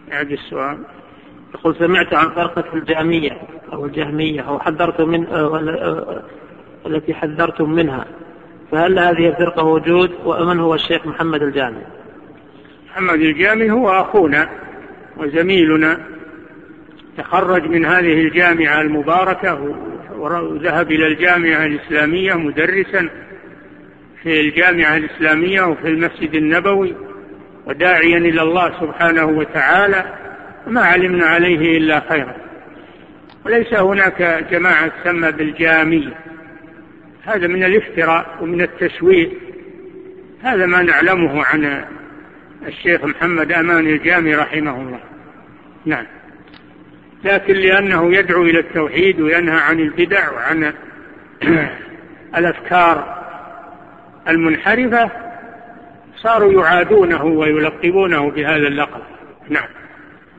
أعد السؤال. يقول سمعت عن فرقة الجهمية أو الجهمية أو التي حذرتم منها، فهل هذه الفرقة وجود؟ ومن هو الشيخ محمد الجامي؟ محمد الجامي هو أخونا وزميلنا، تخرج من هذه الجامعة المباركة وذهب إلى الجامعة الإسلامية مدرسا في الجامعة الإسلامية وفي المسجد النبوي، وداعيا إلى الله سبحانه وتعالى، وما علمنا عليه إلا خيرا. وليس هناك جماعة تسمى بالجامية، هذا من الافتراء ومن التشويه، هذا ما نعلمه عن الشيخ محمد أمان الجامي رحمه الله. نعم، لكن لأنه يدعو إلى التوحيد وينهى عن البدع وعن الأفكار المنحرفة صاروا يعادونه ويلقبونه بهذا اللقب. نعم.